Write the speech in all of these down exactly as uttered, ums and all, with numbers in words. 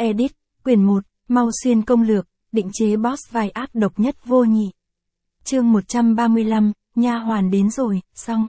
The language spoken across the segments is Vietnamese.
Edit, quyển một, Mau Xuyên công lược, định chế boss vai ác độc nhất vô nhị. Chương một trăm ba mươi lăm, nha hoàn đến rồi, xong.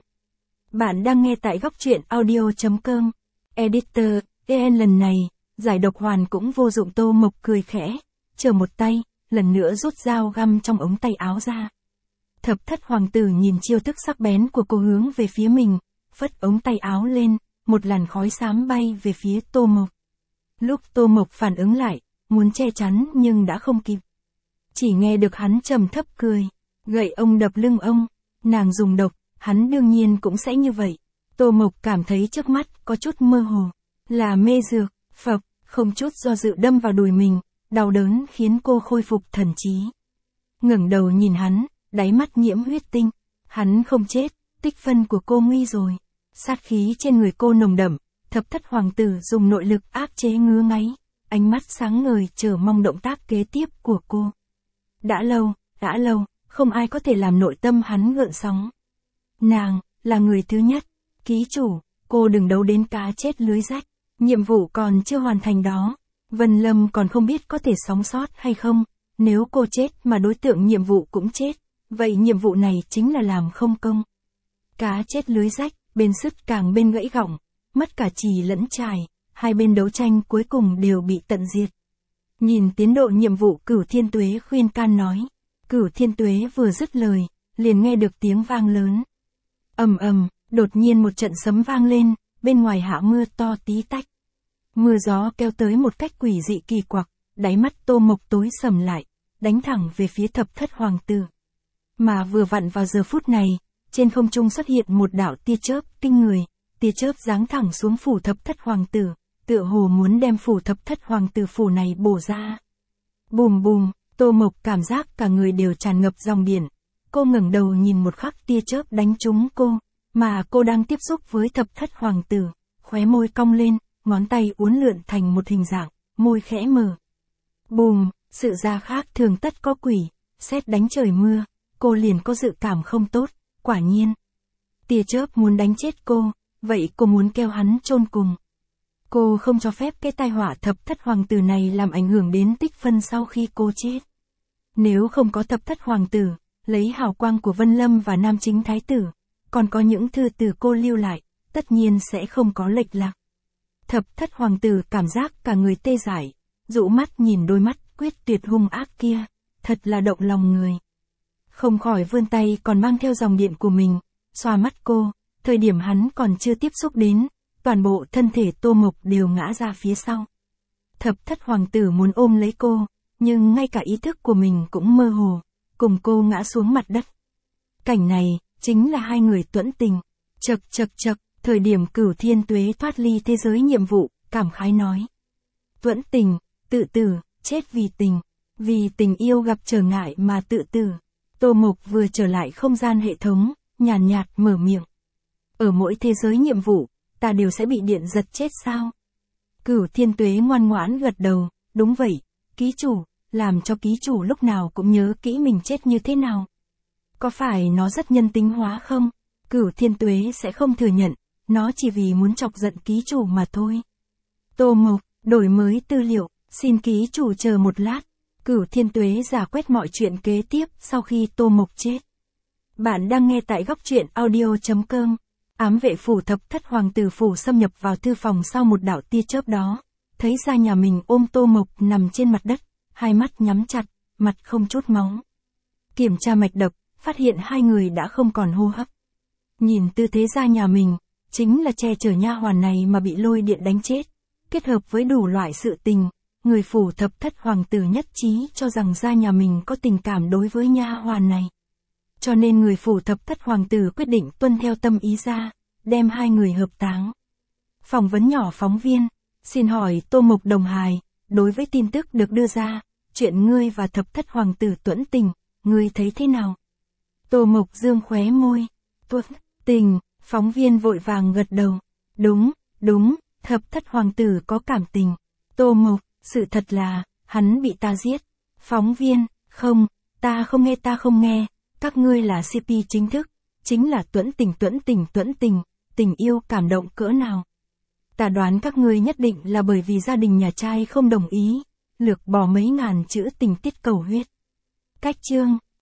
Bạn đang nghe tại góc truyện audio chấm com. Editor, en lần này, giải độc hoàn cũng vô dụng. Tô Mộc cười khẽ, chờ một tay, lần nữa rút dao găm trong ống tay áo ra. Thập thất hoàng tử nhìn chiêu thức sắc bén của cô hướng về phía mình, phất ống tay áo lên, một làn khói xám bay về phía Tô Mộc. Lúc Tô Mộc phản ứng lại, muốn che chắn nhưng đã không kịp. Chỉ nghe được hắn trầm thấp cười, gậy ông đập lưng ông, nàng dùng độc, hắn đương nhiên cũng sẽ như vậy. Tô Mộc cảm thấy trước mắt có chút mơ hồ, là mê dược, phập, không chút do dự đâm vào đùi mình, đau đớn khiến cô khôi phục thần trí. Ngẩng đầu nhìn hắn, đáy mắt nhiễm huyết tinh, hắn không chết, tích phân của cô nguy rồi. Sát khí trên người cô nồng đậm, thập thất hoàng tử dùng nội lực áp chế ngứa ngáy, ánh mắt sáng ngời chờ mong động tác kế tiếp của cô. Đã lâu, đã lâu, không ai có thể làm nội tâm hắn gợn sóng. Nàng, là người thứ nhất, ký chủ, cô đừng đấu đến cá chết lưới rách, nhiệm vụ còn chưa hoàn thành đó. Vân Lâm còn không biết có thể sống sót hay không, nếu cô chết mà đối tượng nhiệm vụ cũng chết, vậy nhiệm vụ này chính là làm không công. Cá chết lưới rách, bên sứt càng bên gãy gọng, mất cả chì lẫn chài, hai bên đấu tranh cuối cùng đều bị tận diệt. Nhìn tiến độ nhiệm vụ, Cửu Thiên Tuế khuyên can nói. Cửu Thiên Tuế vừa dứt lời, liền nghe được tiếng vang lớn. Ầm ầm, đột nhiên một trận sấm vang lên, bên ngoài hạ mưa to tí tách. Mưa gió kéo tới một cách quỷ dị kỳ quặc, đáy mắt Tô Mộc tối sầm lại, đánh thẳng về phía thập thất hoàng tử. Mà vừa vặn vào giờ phút này, trên không trung xuất hiện một đạo tia chớp kinh người, tia chớp giáng thẳng xuống phủ thập thất hoàng tử, tựa hồ muốn đem phủ thập thất hoàng tử phủ này bổ ra. Bùm bùm, Tô Mộc cảm giác cả người đều tràn ngập dòng điện. Cô ngẩng đầu nhìn một khắc tia chớp đánh trúng cô, mà cô đang tiếp xúc với thập thất hoàng tử, khóe môi cong lên, ngón tay uốn lượn thành một hình dạng, môi khẽ mở. Bùm, sự ra khác thường tất có quỷ, sét đánh trời mưa, cô liền có dự cảm không tốt, quả nhiên. Tia chớp muốn đánh chết cô, vậy cô muốn kêu hắn chôn cùng. Cô không cho phép cái tai họa thập thất hoàng tử này làm ảnh hưởng đến tích phân sau khi cô chết. Nếu không có thập thất hoàng tử, lấy hào quang của Vân Lâm và Nam Chính Thái tử, còn có những thư từ cô lưu lại, tất nhiên sẽ không có lệch lạc. Thập thất hoàng tử cảm giác cả người tê dại, dụ mắt nhìn đôi mắt quyết tuyệt hung ác kia, thật là động lòng người. Không khỏi vươn tay còn mang theo dòng điện của mình, xoa mắt cô, thời điểm hắn còn chưa tiếp xúc đến, toàn bộ thân thể Tô Mộc đều ngã ra phía sau. Thập thất hoàng tử muốn ôm lấy cô, nhưng ngay cả ý thức của mình cũng mơ hồ, cùng cô ngã xuống mặt đất. Cảnh này, chính là hai người tuẫn tình. Chật chật chật, thời điểm Cửu Thiên Tuế thoát ly thế giới nhiệm vụ, cảm khái nói. Tuẫn tình, tự tử, chết vì tình, vì tình yêu gặp trở ngại mà tự tử. Tô Mộc vừa trở lại không gian hệ thống, nhàn nhạt, nhạt mở miệng. Ở mỗi thế giới nhiệm vụ, ta đều sẽ bị điện giật chết sao? Cửu Thiên Tuế ngoan ngoãn gật đầu, đúng vậy, ký chủ, làm cho ký chủ lúc nào cũng nhớ kỹ mình chết như thế nào. Có phải nó rất nhân tính hóa không? Cửu Thiên Tuế sẽ không thừa nhận, nó chỉ vì muốn chọc giận ký chủ mà thôi. Tô Mộc, đổi mới tư liệu, xin ký chủ chờ một lát. Cửu Thiên Tuế giả quét mọi chuyện kế tiếp sau khi Tô Mộc chết. Bạn đang nghe tại góc truyện audio chấm com. Ám vệ phủ thập thất hoàng tử phủ xâm nhập vào thư phòng sau một đạo tia chớp đó, thấy ra nhà mình ôm Tô Mộc nằm trên mặt đất, hai mắt nhắm chặt, mặt không chút máu. Kiểm tra mạch đập, phát hiện hai người đã không còn hô hấp. Nhìn tư thế ra nhà mình, chính là che chở nha hoàn này mà bị lôi điện đánh chết. Kết hợp với đủ loại sự tình, người phủ thập thất hoàng tử nhất trí cho rằng ra nhà mình có tình cảm đối với nha hoàn này. Cho nên người phủ thập thất hoàng tử quyết định tuân theo tâm ý ra, đem hai người hợp táng. Phỏng vấn nhỏ phóng viên, xin hỏi Tô Mộc đồng hài, đối với tin tức được đưa ra, chuyện ngươi và thập thất hoàng tử tuẫn tình, ngươi thấy thế nào? Tô Mộc dương khóe môi, tuẫn tình, phóng viên vội vàng gật đầu. Đúng, đúng, thập thất hoàng tử có cảm tình. Tô Mộc, sự thật là, hắn bị ta giết. Phóng viên, không, ta không nghe ta không nghe. Các ngươi là xê pê chính thức, chính là tuẫn tình tuẫn tình tuẫn tình, tình yêu cảm động cỡ nào. Ta đoán các ngươi nhất định là bởi vì gia đình nhà trai không đồng ý, lược bỏ mấy ngàn chữ tình tiết cầu huyết. Cách chương